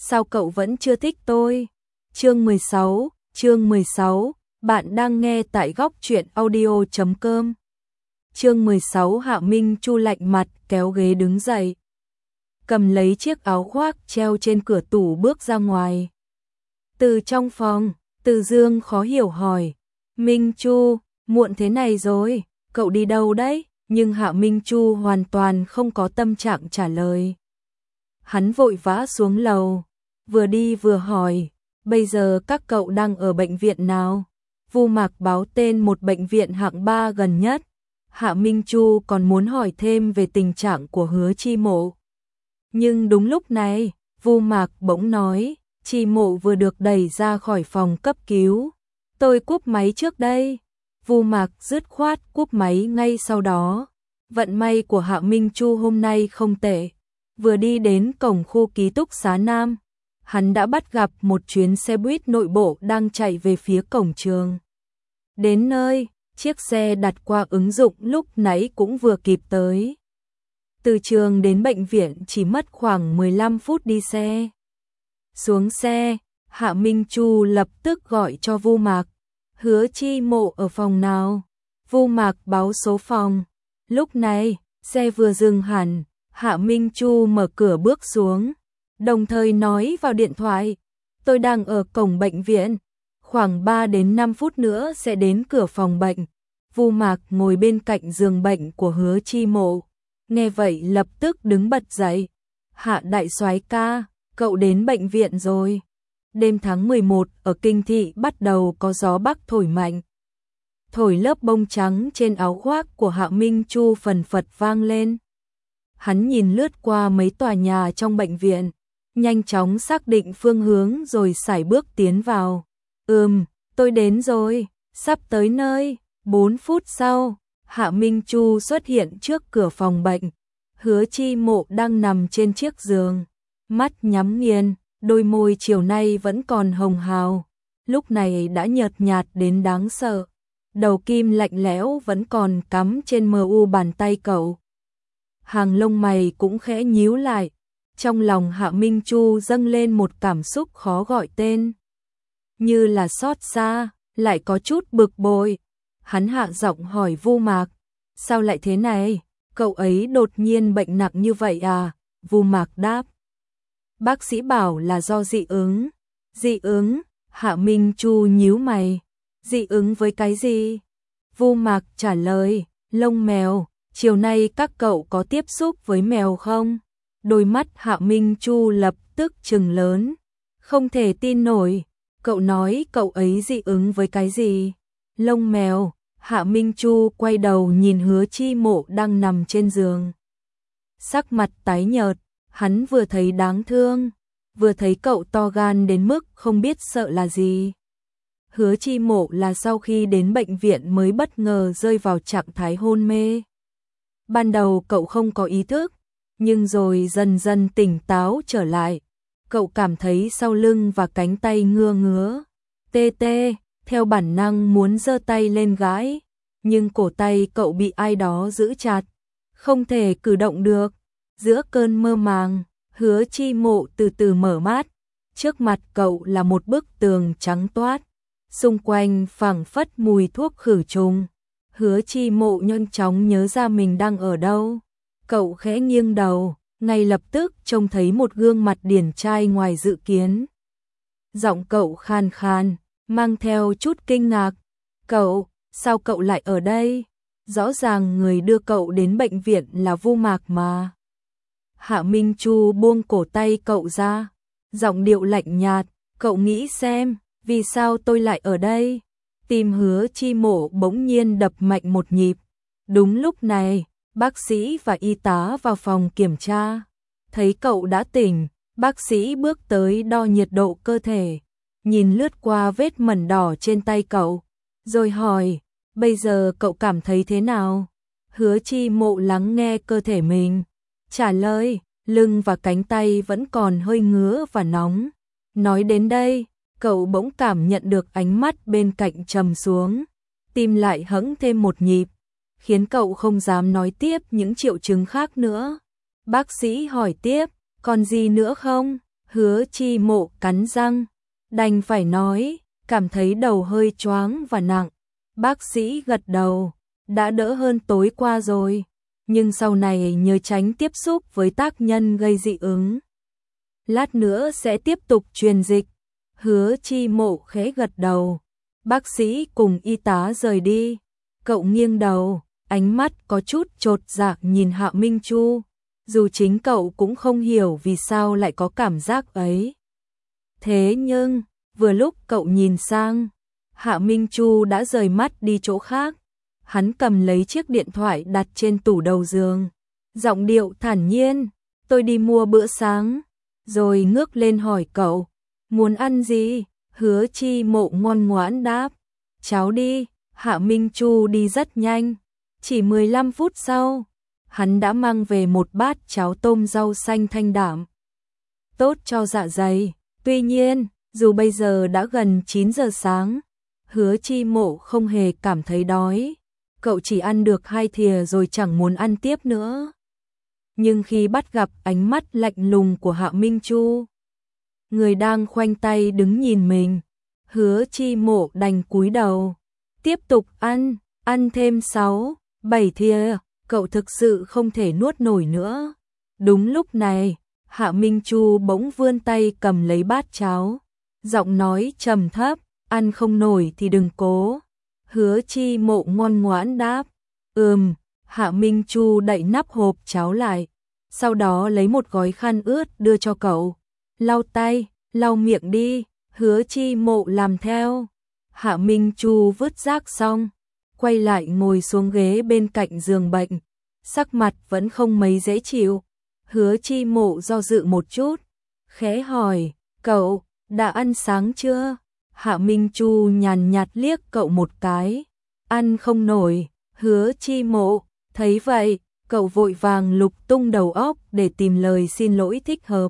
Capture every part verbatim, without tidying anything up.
sao cậu vẫn chưa thích tôi? Chương mười sáu, chương mười sáu, bạn đang nghe tại góc truyện audio chấm com. Chương mười sáu Hạ Minh Chu lạnh mặt kéo ghế đứng dậy. Cầm lấy chiếc áo khoác treo trên cửa tủ bước ra ngoài. Từ trong phòng, Từ Dương khó hiểu hỏi. Minh Chu, muộn thế này rồi, cậu đi đâu đấy? Nhưng Hạ Minh Chu hoàn toàn không có tâm trạng trả lời. Hắn vội vã xuống lầu, vừa đi vừa hỏi, bây giờ các cậu đang ở bệnh viện nào? Vu Mạc báo tên một bệnh viện hạng ba gần nhất. Hạ Minh Chu còn muốn hỏi thêm về tình trạng của Hứa Chi Mộ. Nhưng đúng lúc này, Vu Mạc bỗng nói, Chi Mộ vừa được đẩy ra khỏi phòng cấp cứu. Tôi cúp máy trước đây. Vu Mạc dứt khoát cúp máy ngay sau đó. Vận may của Hạ Minh Chu hôm nay không tệ. Vừa đi đến cổng khu ký túc xá Nam, hắn đã bắt gặp một chuyến xe buýt nội bộ đang chạy về phía cổng trường. Đến nơi, chiếc xe đặt qua ứng dụng lúc nãy cũng vừa kịp tới. Từ trường đến bệnh viện chỉ mất khoảng mười lăm phút đi xe. Xuống xe, Hạ Minh Chu lập tức gọi cho Vu Mạc. Hứa Chi Mộ ở phòng nào? Vu Mạc báo số phòng. Lúc này, xe vừa dừng hẳn, Hạ Minh Chu mở cửa bước xuống, đồng thời nói vào điện thoại, tôi đang ở cổng bệnh viện, khoảng ba đến năm phút nữa sẽ đến cửa phòng bệnh. Vu Mạc ngồi bên cạnh giường bệnh của Hứa Chi Mộ, nghe vậy lập tức đứng bật dậy. Hạ đại soái ca, cậu đến bệnh viện rồi. Đêm tháng mười một ở Kinh Thị bắt đầu có gió bắc thổi mạnh. Thổi lớp bông trắng trên áo khoác của Hạ Minh Chu phần phật vang lên. Hắn nhìn lướt qua mấy tòa nhà trong bệnh viện, nhanh chóng xác định phương hướng rồi sải bước tiến vào. Ừm, tôi đến rồi, sắp tới nơi. Bốn phút sau, Hạ Minh Chu xuất hiện trước cửa phòng bệnh. Hứa Chi Mộ đang nằm trên chiếc giường, mắt nhắm nghiền, đôi môi chiều nay vẫn còn hồng hào, lúc này đã nhợt nhạt đến đáng sợ. Đầu kim lạnh lẽo vẫn còn cắm trên mờ u bàn tay cậu. Hàng lông mày cũng khẽ nhíu lại. Trong lòng Hạ Minh Chu dâng lên một cảm xúc khó gọi tên. Như là xót xa, lại có chút bực bội. Hắn hạ giọng hỏi Vu Mạc. Sao lại thế này? Cậu ấy đột nhiên bệnh nặng như vậy à? Vu Mạc đáp. Bác sĩ bảo là do dị ứng. Dị ứng? Hạ Minh Chu nhíu mày. Dị ứng với cái gì? Vu Mạc trả lời, lông mèo. Chiều nay các cậu có tiếp xúc với mèo không? Đôi mắt Hạ Minh Chu lập tức trừng lớn. Không thể tin nổi. Cậu nói cậu ấy dị ứng với cái gì? Lông mèo. Hạ Minh Chu quay đầu nhìn Hứa Chi Mộ đang nằm trên giường. Sắc mặt tái nhợt, hắn vừa thấy đáng thương, vừa thấy cậu to gan đến mức không biết sợ là gì. Hứa Chi Mộ là sau khi đến bệnh viện mới bất ngờ rơi vào trạng thái hôn mê. Ban đầu cậu không có ý thức, nhưng rồi dần dần tỉnh táo trở lại. Cậu cảm thấy sau lưng và cánh tay ngứa ngứa, tê tê, theo bản năng muốn giơ tay lên gãi, nhưng cổ tay cậu bị ai đó giữ chặt, không thể cử động được. Giữa cơn mơ màng, Hứa Chi Mộ từ từ mở mắt, trước mặt cậu là một bức tường trắng toát, xung quanh phảng phất mùi thuốc khử trùng. Hứa Chi Mộ nhanh chóng nhớ ra mình đang ở đâu. Cậu khẽ nghiêng đầu, ngay lập tức trông thấy một gương mặt điển trai ngoài dự kiến. Giọng cậu khan khan, mang theo chút kinh ngạc. Cậu, sao cậu lại ở đây? Rõ ràng người đưa cậu đến bệnh viện là Vu Mạc mà. Hạ Minh Chu buông cổ tay cậu ra, giọng điệu lạnh nhạt, cậu nghĩ xem, vì sao tôi lại ở đây? Tim Hứa Chi Mộ bỗng nhiên đập mạnh một nhịp. Đúng lúc này, bác sĩ và y tá vào phòng kiểm tra. Thấy cậu đã tỉnh, bác sĩ bước tới đo nhiệt độ cơ thể, nhìn lướt qua vết mẩn đỏ trên tay cậu, rồi hỏi, bây giờ cậu cảm thấy thế nào? Hứa Chi Mộ lắng nghe cơ thể mình, trả lời, lưng và cánh tay vẫn còn hơi ngứa và nóng. Nói đến đây, cậu bỗng cảm nhận được ánh mắt bên cạnh trầm xuống, tim lại hững thêm một nhịp, khiến cậu không dám nói tiếp những triệu chứng khác nữa. Bác sĩ hỏi tiếp, còn gì nữa không? Hứa Chi Mộ cắn răng, đành phải nói, cảm thấy đầu hơi choáng và nặng. Bác sĩ gật đầu, đã đỡ hơn tối qua rồi, nhưng sau này nhớ tránh tiếp xúc với tác nhân gây dị ứng. Lát nữa sẽ tiếp tục truyền dịch. Hứa Chi Mộ khẽ gật đầu. Bác sĩ cùng y tá rời đi. Cậu nghiêng đầu, ánh mắt có chút chột dạ nhìn Hạ Minh Chu. Dù chính cậu cũng không hiểu vì sao lại có cảm giác ấy. Thế nhưng, vừa lúc cậu nhìn sang, Hạ Minh Chu đã rời mắt đi chỗ khác. Hắn cầm lấy chiếc điện thoại đặt trên tủ đầu giường. Giọng điệu thản nhiên, tôi đi mua bữa sáng. Rồi ngước lên hỏi cậu, muốn ăn gì? Hứa Chi Mộ ngoan ngoãn đáp, cháo đi. Hạ Minh Chu đi rất nhanh, chỉ mười lăm phút sau, hắn đã mang về một bát cháo tôm rau xanh thanh đạm, tốt cho dạ dày. Tuy nhiên, dù bây giờ đã gần chín giờ sáng, Hứa Chi Mộ không hề cảm thấy đói. Cậu chỉ ăn được hai thìa rồi chẳng muốn ăn tiếp nữa. Nhưng khi bắt gặp ánh mắt lạnh lùng của Hạ Minh Chu, người đang khoanh tay đứng nhìn mình, Hứa Chi Mộ đành cúi đầu, tiếp tục ăn, ăn thêm sáu, bảy thìa, cậu thực sự không thể nuốt nổi nữa. Đúng lúc này, Hạ Minh Chu bỗng vươn tay cầm lấy bát cháo, giọng nói trầm thấp, ăn không nổi thì đừng cố. Hứa Chi Mộ ngoan ngoãn đáp, ừm. Hạ Minh Chu đậy nắp hộp cháo lại, sau đó lấy một gói khăn ướt đưa cho cậu. Lau tay, lau miệng đi. Hứa Chi Mộ làm theo. Hạ Minh Chu vứt rác xong, quay lại ngồi xuống ghế bên cạnh giường bệnh, sắc mặt vẫn không mấy dễ chịu. Hứa Chi Mộ do dự một chút, khẽ hỏi, cậu, đã ăn sáng chưa? Hạ Minh Chu nhàn nhạt liếc cậu một cái, ăn không nổi. Hứa Chi Mộ thấy vậy, cậu vội vàng lục tung đầu óc để tìm lời xin lỗi thích hợp.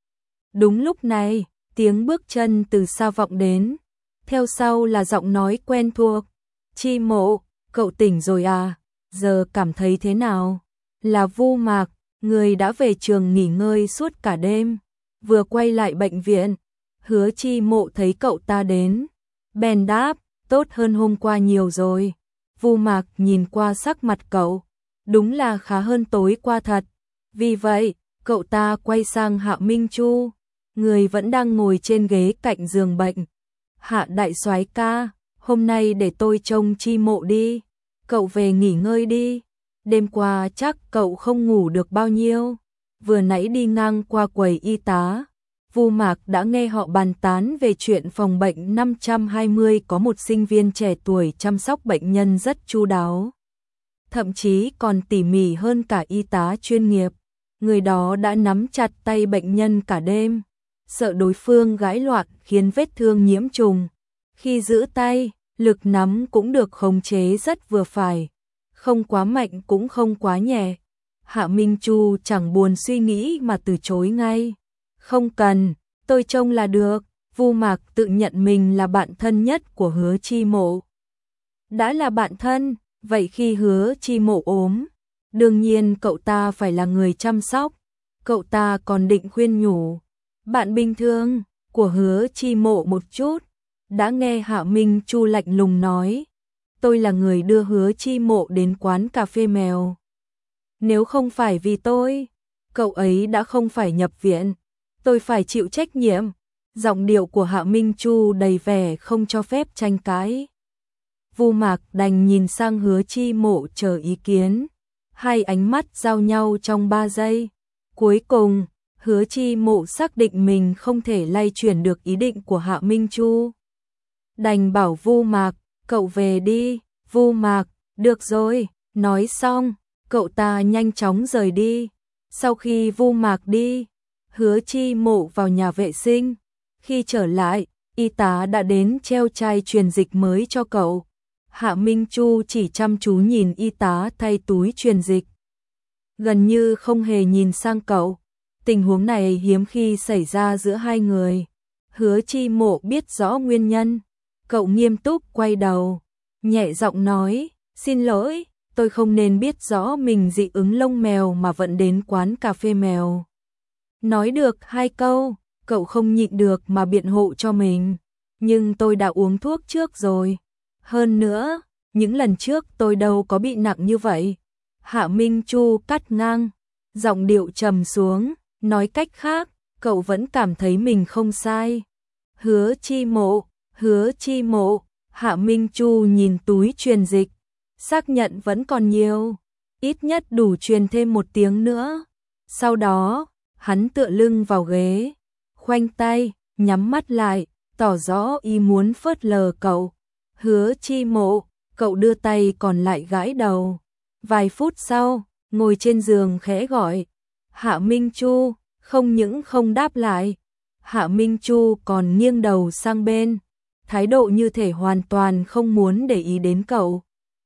Đúng lúc này, tiếng bước chân từ xa vọng đến, theo sau là giọng nói quen thuộc. Chi Mộ, cậu tỉnh rồi à? Giờ cảm thấy thế nào? Là Vu Mạc, người đã về trường nghỉ ngơi suốt cả đêm, vừa quay lại bệnh viện. Hứa Chi Mộ thấy cậu ta đến, bèn đáp, tốt hơn hôm qua nhiều rồi. Vu Mạc nhìn qua sắc mặt cậu, đúng là khá hơn tối qua thật. Vì vậy, cậu ta quay sang Hạ Minh Chu, người vẫn đang ngồi trên ghế cạnh giường bệnh. Hạ đại soái ca, hôm nay để tôi trông Chi Mộ đi, cậu về nghỉ ngơi đi. Đêm qua chắc cậu không ngủ được bao nhiêu. Vừa nãy đi ngang qua quầy y tá, Vu Mạc đã nghe họ bàn tán về chuyện phòng bệnh năm trăm hai mươi có một sinh viên trẻ tuổi chăm sóc bệnh nhân rất chu đáo, thậm chí còn tỉ mỉ hơn cả y tá chuyên nghiệp. Người đó đã nắm chặt tay bệnh nhân cả đêm, sợ đối phương gãi loạn khiến vết thương nhiễm trùng. Khi giữ tay, lực nắm cũng được khống chế rất vừa phải, không quá mạnh cũng không quá nhẹ. Hạ Minh Chu chẳng buồn suy nghĩ mà từ chối ngay. Không cần, tôi trông là được. Vu Mạc tự nhận mình là bạn thân nhất của Hứa Chi Mộ. Đã là bạn thân, vậy khi Hứa Chi Mộ ốm, đương nhiên cậu ta phải là người chăm sóc. Cậu ta còn định khuyên nhủ bạn bình thường của Hứa Chi Mộ một chút. Đã nghe Hạ Minh Chu lạnh lùng nói, tôi là người đưa Hứa Chi Mộ đến quán cà phê mèo. Nếu không phải vì tôi, cậu ấy đã không phải nhập viện. Tôi phải chịu trách nhiệm. Giọng điệu của Hạ Minh Chu đầy vẻ không cho phép tranh cãi. Vu Mạc đành nhìn sang Hứa Chi Mộ chờ ý kiến. Hai ánh mắt giao nhau trong ba giây. Cuối cùng, Hứa Chi Mộ xác định mình không thể lay chuyển được ý định của Hạ Minh Chu. Đành bảo Vu Mạc, cậu về đi. Vu Mạc, được rồi. Nói xong, cậu ta nhanh chóng rời đi. Sau khi Vu Mạc đi, Hứa Chi Mộ vào nhà vệ sinh. Khi trở lại, y tá đã đến treo chai truyền dịch mới cho cậu. Hạ Minh Chu chỉ chăm chú nhìn y tá thay túi truyền dịch, gần như không hề nhìn sang cậu. Tình huống này hiếm khi xảy ra giữa hai người. Hứa Chi Mộ biết rõ nguyên nhân. Cậu nghiêm túc quay đầu, nhẹ giọng nói, xin lỗi, tôi không nên biết rõ mình dị ứng lông mèo mà vẫn đến quán cà phê mèo. Nói được hai câu, cậu không nhịn được mà biện hộ cho mình. Nhưng tôi đã uống thuốc trước rồi. Hơn nữa, những lần trước tôi đâu có bị nặng như vậy. Hạ Minh Chu cắt ngang, giọng điệu trầm xuống, nói cách khác, cậu vẫn cảm thấy mình không sai. Hứa Chi Mộ, Hứa Chi Mộ, Hạ Minh Chu nhìn túi truyền dịch, xác nhận vẫn còn nhiều, ít nhất đủ truyền thêm một tiếng nữa. Sau đó, hắn tựa lưng vào ghế, khoanh tay, nhắm mắt lại, tỏ rõ ý muốn phớt lờ cậu. Hứa Chi Mộ, cậu đưa tay còn lại gãi đầu. Vài phút sau, ngồi trên giường khẽ gọi. Hạ Minh Chu, không những không đáp lại. Hạ Minh Chu còn nghiêng đầu sang bên, thái độ như thể hoàn toàn không muốn để ý đến cậu.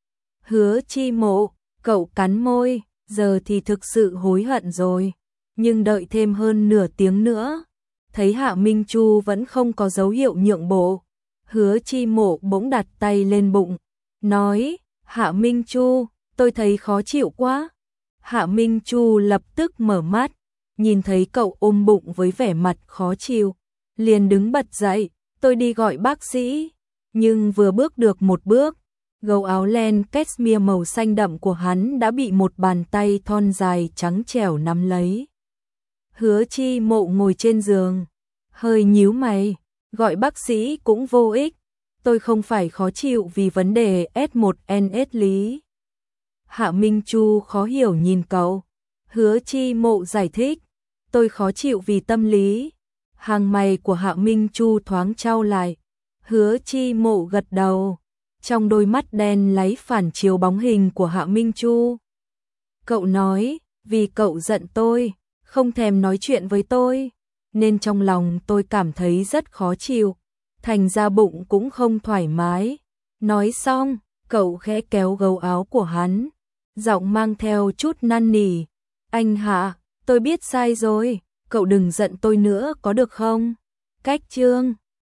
Hứa Chi Mộ, cậu cắn môi, giờ thì thực sự hối hận rồi. Nhưng đợi thêm hơn nửa tiếng nữa, thấy Hạ Minh Chu vẫn không có dấu hiệu nhượng bộ. Hứa Chi Mộ bỗng đặt tay lên bụng, nói, Hạ Minh Chu, tôi thấy khó chịu quá. Hạ Minh Chu lập tức mở mắt, nhìn thấy cậu ôm bụng với vẻ mặt khó chịu, liền đứng bật dậy, tôi đi gọi bác sĩ. Nhưng vừa bước được một bước, gấu áo len cashmere màu xanh đậm của hắn đã bị một bàn tay thon dài trắng trẻo nắm lấy. Hứa Chi Mộ ngồi trên giường, hơi nhíu mày, gọi bác sĩ cũng vô ích, tôi không phải khó chịu vì vấn đề S một N S lý. Hạ Minh Chu khó hiểu nhìn cậu. Hứa Chi Mộ giải thích, tôi khó chịu vì tâm lý. Hàng mày của Hạ Minh Chu thoáng chau lại. Hứa Chi Mộ gật đầu, trong đôi mắt đen láy phản chiếu bóng hình của Hạ Minh Chu. Cậu nói, vì cậu giận tôi, không thèm nói chuyện với tôi, nên trong lòng tôi cảm thấy rất khó chịu, thành ra bụng cũng không thoải mái. Nói xong, cậu khẽ kéo gấu áo của hắn, giọng mang theo chút năn nỉ. Anh Hạ, tôi biết sai rồi, cậu đừng giận tôi nữa có được không? Cách chương